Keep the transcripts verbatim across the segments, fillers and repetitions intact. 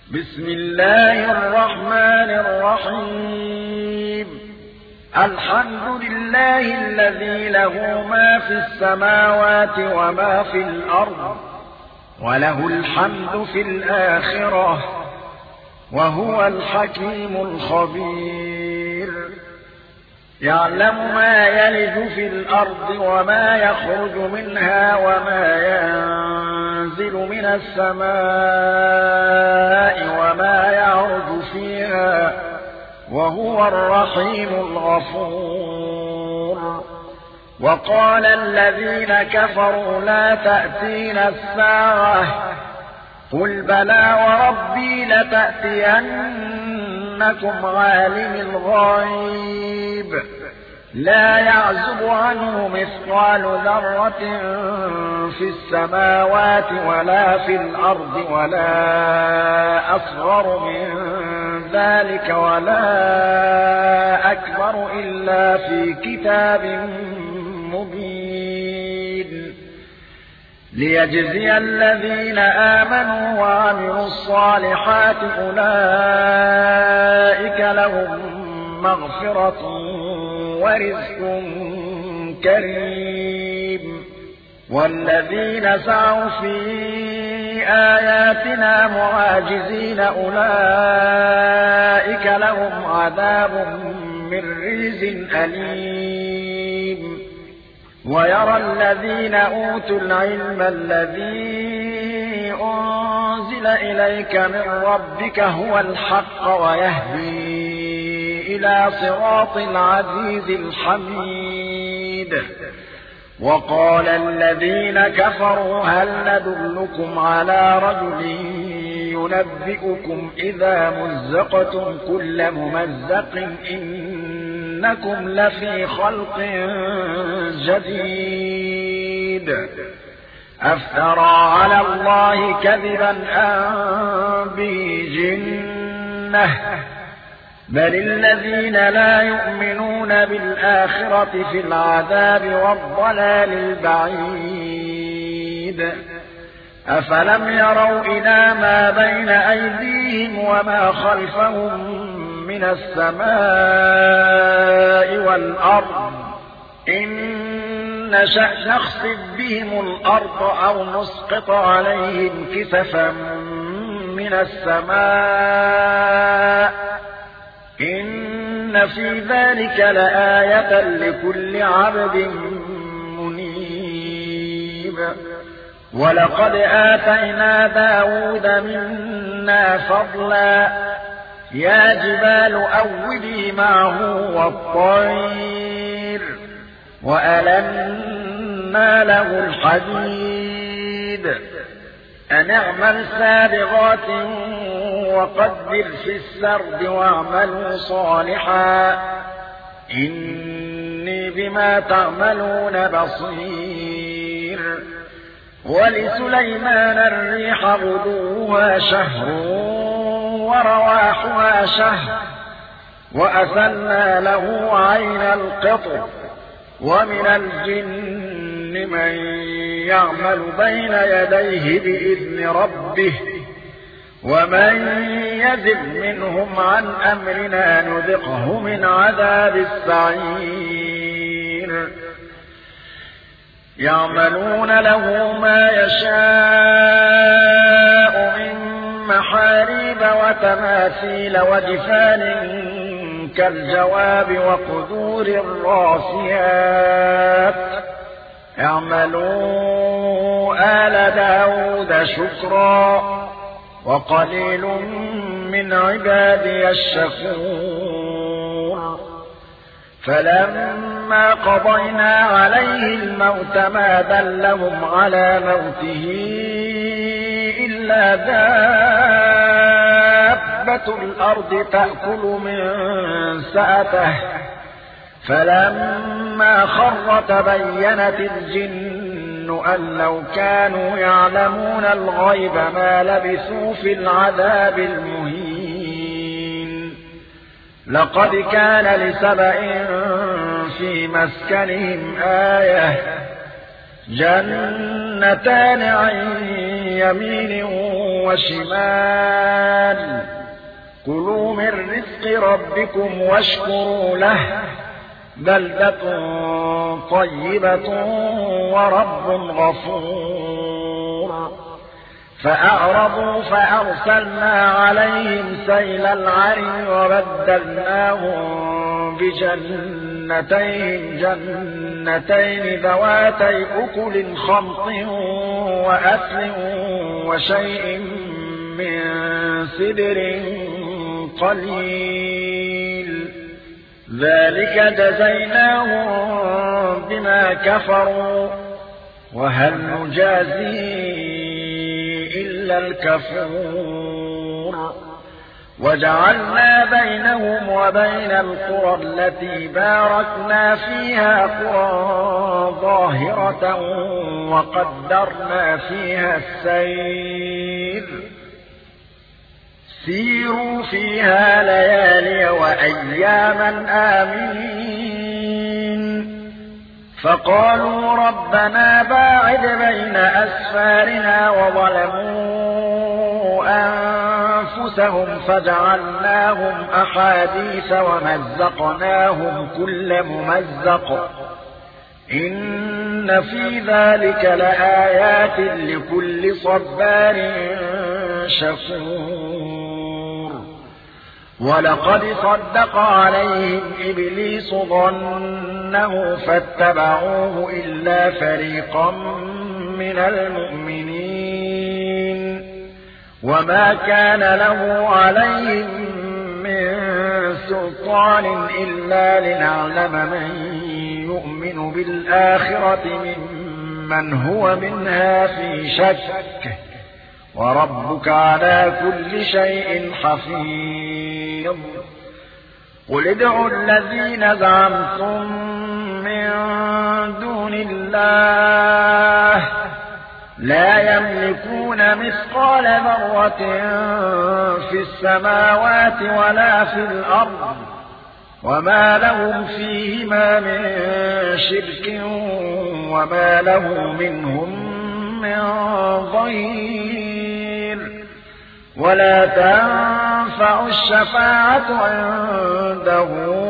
بسم الله الرحمن الرحيم. الحمد لله الذي له ما في السماوات وما في الأرض، وله الحمد في الآخرة، وهو الحكيم الخبير. يعلم ما يلج في الأرض وما يخرج منها وما ينزل من السماء وما يعرج فيها، وهو الرحيم الغفور. وقال الذين كفروا لا تأتينا الساعة، قل بلى وربي لتأتينكم عالم الغيب لا يعزب عنه مثقال ذرة في السماوات ولا في الأرض ولا أصغر من ذلك ولا أكبر إلا في كتاب مبين، ليجزي الذين آمنوا وعملوا الصالحات أولئك لهم مغفرة ورزق كريم. والذين سعوا في آياتنا معاجزين أولئك لهم عذاب من رجز أليم. ويرى الذين أوتوا العلم الذي أنزل إليك من ربك هو الحق ويهدي إلى صراط العزيز الحميد. وقال الذين كفروا هل ندلكم على رجل ينبئكم إذا مزقتم كل ممزق إنكم لفي خلق جديد. أفترى على الله كذبا أم به جنة، بل الذين لا يؤمنون بالآخرة في العذاب والضلال البعيد. أفلم يروا إلى ما بين أيديهم وما خلفهم من السماء والأرض إن نشأ نخسف بهم الأرض أو نسقط عليهم كسفا من السماء إن في ذلك لآية لكل عبد منيب. ولقد آتينا داود منا فضلا، يا جبال أوبي معه والطير وألنا له الحديد أن اعمل سابغات وقدر في السرد واعملوا صالحا إني بما تعملون بصير. ولسليمان الريح غدوها شهر ورواحها شهر وأسلنا له عين القطر. ومن الجن من يعمل بين يديه بإذن ربه ومن يزغ منهم عن أمرنا نذقه من عذاب السعير. يعملون له ما يشاء من محاريب وتماثيل وجفان كالجواب وقدور الراسيات. اعملوا آل داود شكرا وقليل من عبادي الشكور. فلما قضينا عليه الموت ما دلهم على موته إلا دابة الأرض تأكل من سأته. فلما خر تبينت الجن أن لو كانوا يعلمون الغيب ما لبثوا في العذاب المهين. لقد كان لسبأ في مسكنهم آية، جنتان عن يمين وشمال كلوا من رزق ربكم واشكروا له بلدة طيبة ورب غفور فأعرضوا فأرسلنا عليهم سيل العرم وبدلناهم بجنتين جنتين ذواتي أكل خمط وأثل وشيء من سدر قليل ذلك جزيناهم بما كفروا وهل نجازي إلا الكفور وجعلنا بينهم وبين القرى التي باركنا فيها قرى ظاهرة وقدرنا فيها السير سيروا فيها ليالي وأياما آمين فقالوا ربنا باعد بين أسفارنا وظلموا أنفسهم فجعلناهم أحاديث ومزقناهم كل ممزق إن في ذلك لآيات لكل صبار شكور ولقد صدق عليهم إبليس ظنه فاتبعوه إلا فريقا من المؤمنين وما كان له عليهم من سلطان إلا لنعلم من يؤمن بالآخرة ممن هو منها في شك وربك على كل شيء حفيظ قل ادعوا الذين زعمتم من دون الله لا يملكون مثقال ذرة في السماوات ولا في الأرض وما لهم فيهما من شرك وما له منهم من ظهير ولا تنفع الشفاعة عنده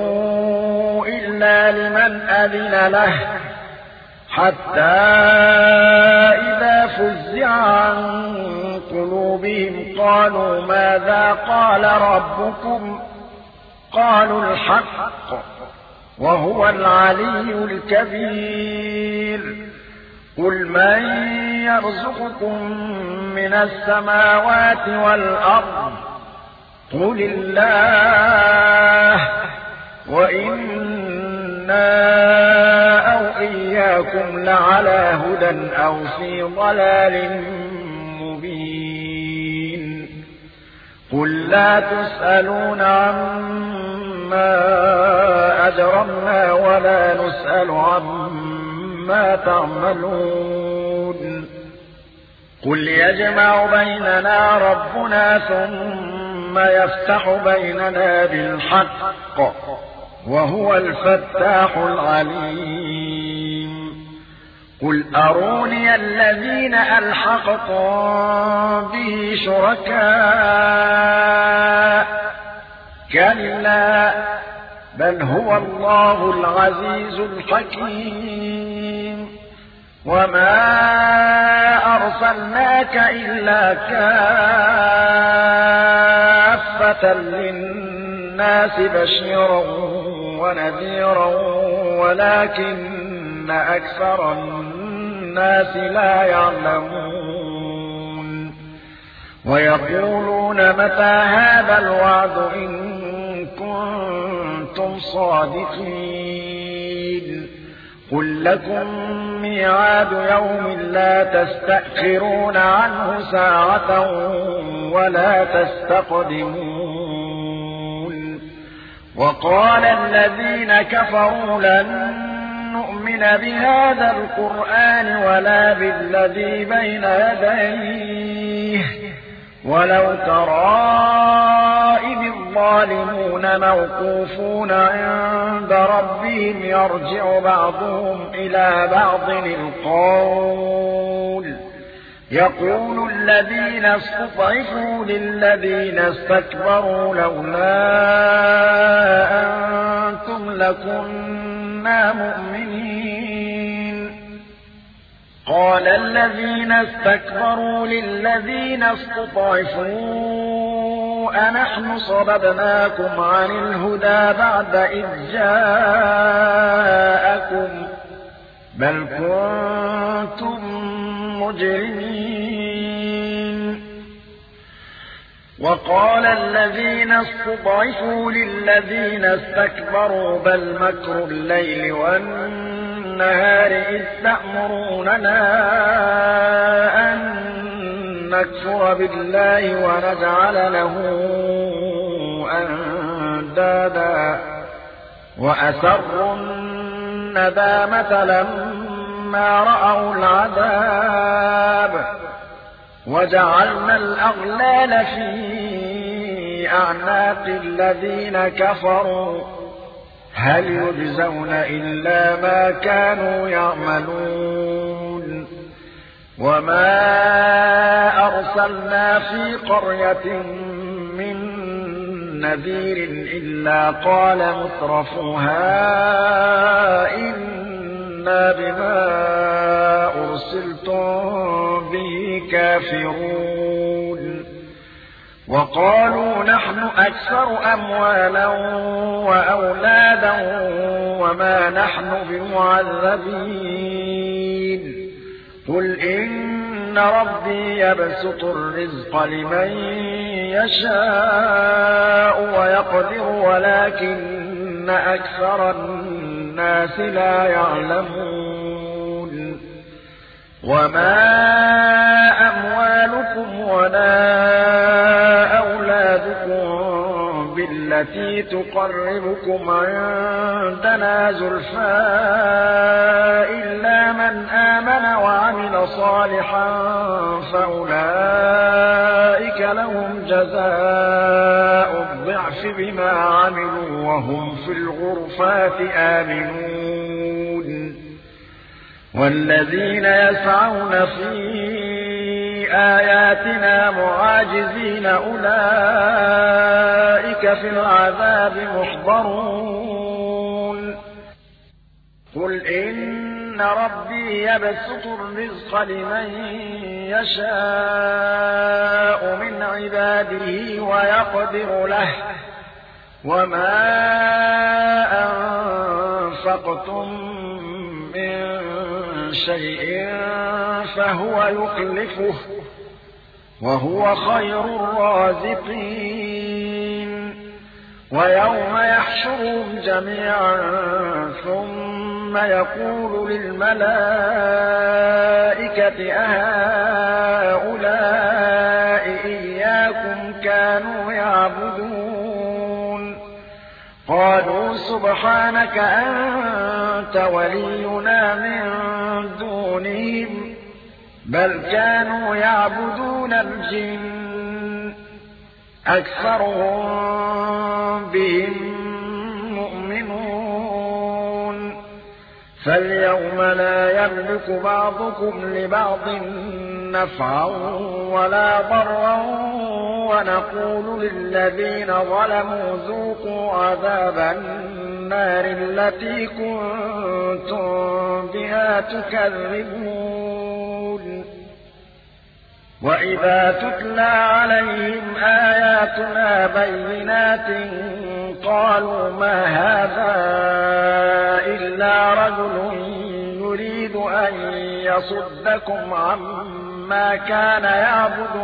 إلا لمن أذن له حتى إذا فزع عن قلوبهم قالوا ماذا قال ربكم قالوا الحق وهو العلي الكبير قل من يرزقكم من السماوات والأرض قل الله وإنا أو إياكم لعلى هدى أو في ضلال مبين قل لا تسألون عما أجرمنا ولا نسأل عما تعملون قل يجمع بيننا ربنا ثم يفتح بيننا بالحق وهو الفتاح العليم قل أروني الذين ألحقتم به شركاء كلا بل هو الله العزيز الحكيم وما أرسلناك إلا كافة للناس بشيرا ونذيرا ولكن أكثر الناس لا يعلمون ويقولون متى هذا الوعد إن كنتم صادقين قل لكم ميعاد يوم لا تستأخرون عنه ساعة ولا تستقدمون وقال الذين كفروا لن نؤمن بهذا القرآن ولا بالذي بين يديه ولو ترى إذ الظالمون موقوفون عند ربهم يرجع بعضهم إلى بعض القول يقول الذين استضعفوا للذين استكبروا لولا أنتم لكنا مؤمنين قال الذين استكبروا للذين استضعفوا أنحن صددناكم عن الهدى بعد إذ جاءكم بل كنتم مجرمين وقال الذين استضعفوا للذين استكبروا بل مكر الليل والنهار إذ تأمروننا أن نكفر بالله ونجعل له أندادا وأسروا الندامة لما رأوا العذاب وجعلنا الأغلال في أعناق الذين كفروا هل يجزون إلا ما كانوا يعملون وما أرسلنا في قرية من نذير إلا قال مترفوها إنا بما أرسلتم به كافرون وقالوا نحن أكثر أموالا وأولادا وما نحن بمعذبين قل إن ربي يبسط الرزق لمن يشاء ويقدر ولكن أكثر الناس لا يعلمون وما أموالكم ولا أولادكم بالتي تقربكم عندنا زلفى إلا من آمن وعمل صالحا فأولئك لهم جزاء الضعف بما عملوا وهم في الغرفات آمنون والذين يسعون في آياتنا معاجزين أولئك في العذاب محضرون قل إن ربي يبسط الرزق لمن يشاء من عباده ويقدر له وما أنفقتم من شيء فهو يخلفه وهو خير الرازقين ويوم يحشرهم جميعا ثم يقول للملائكة أهؤلاء إياكم كانوا يعبدون قالوا سبحانك أنت ولينا من دونهم بل كانوا يعبدون الجن أكثرهم بهم مؤمنون فاليوم لا يملك بعضكم لبعض نفعا ولا ضرا ونقول للذين ظلموا ذوقوا عذاب النار التي كنتم بها تكذبون وإذا تتلى عليهم آياتنا بينات قالوا ما هذا إلا رجل يريد أن يصدكم عما كان يعبد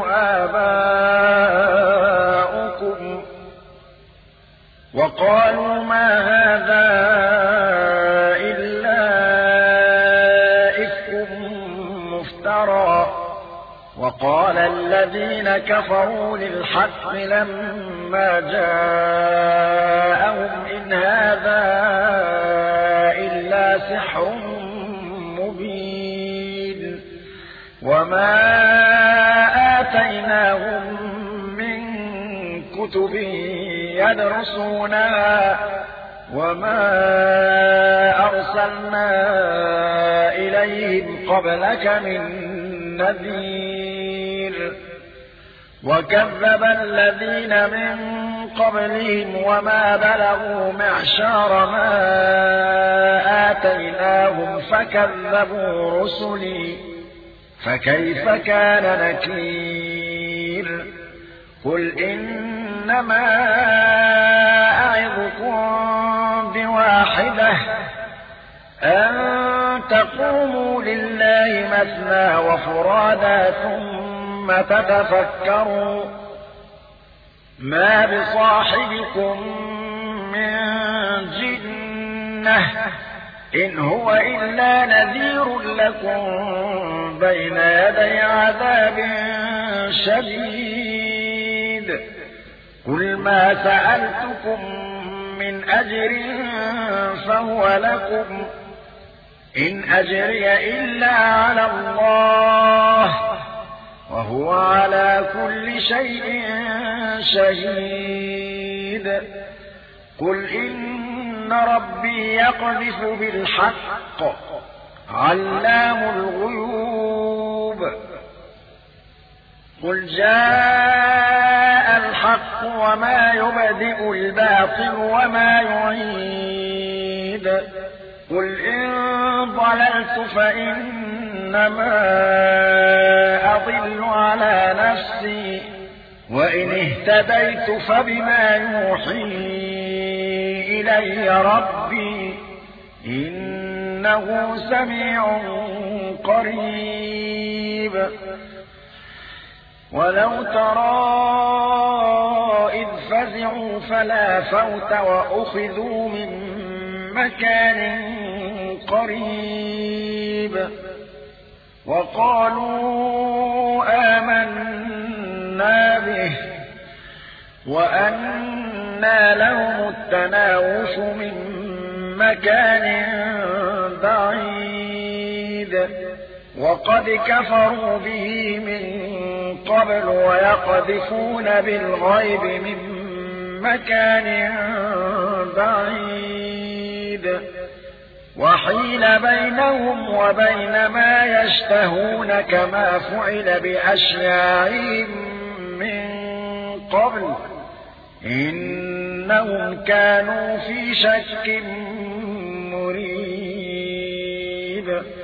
آباؤكم وقالوا ما هذا إلا إفك مفترى وقال الذين كفروا للحق لما جاءهم إن هذا إلا سحر مبين وما آتيناهم من كتب يدرسونها وما أرسلنا إليهم قبلك من نذير وكذب الذين من قبلهم وما بلغوا معشار ما آتيناهم فكذبوا رسلي فكيف كان نكير قل إنما أعظكم بواحدة أن تقوموا لله مثنى وفرادا ثم تتفكروا ما بصاحبكم من جنة إن هو إلا نذير لكم بين يدي عذاب شديد قل ما سألتكم من أجر فهو لكم إن أجري إلا على الله وهو على كل شيء شهيد قل إن ربي يقذف بالحق علام الغيوب قل جاء الحق وما يبدئ الباطل وما يعيد قل إن ضللت فإنما أضل على نفسي وإن اهتديت فبما يوحي إلي ربي إنه سميع قريب ولو ترى إذ فزعوا فلا فوت وأخذوا من مكان قريب وقالوا آمنا به وأنى لهم التناوش من مكان بعيد وقد كفروا به من قبل ويقذفون بالغيب من مكان بعيد وحيل بينهم وبين ما يشتهون كما فعل بأشياعهم من قبل إنهم كانوا في شك مريب